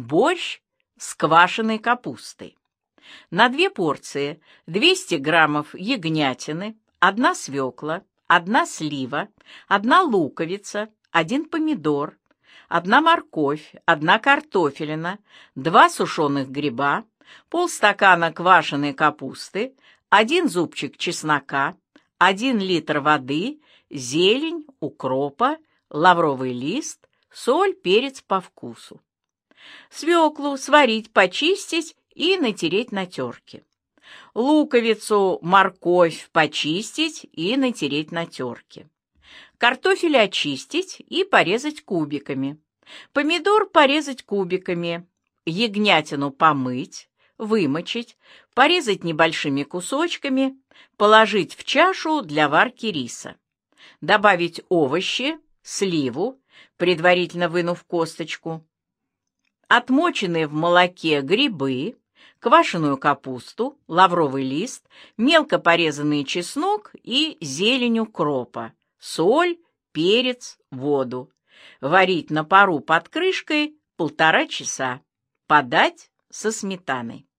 Борщ с квашеной капустой. На 2 порции 200 граммов ягнятины, 1 свекла, 1 слива, 1 луковица, 1 помидор, 1 морковь, 1 картофелина, 2 сушеных гриба, полстакана квашеной капусты, 1 зубчик чеснока, 1 литр воды, зелень, укропа, лавровый лист, соль, перец по вкусу. Свеклу сварить, почистить и натереть на терке. Луковицу, морковь почистить и натереть на терке. Картофель очистить и порезать кубиками. Помидор порезать кубиками. Ягнятину помыть, вымочить, порезать небольшими кусочками, положить в чашу для варки риса. Добавить овощи, сливу, предварительно вынув косточку, отмоченные в молоке грибы, квашеную капусту, лавровый лист, мелко порезанный чеснок и зелень укропа, соль, перец, воду. Варить на пару под крышкой 1,5 часа. Подать со сметаной.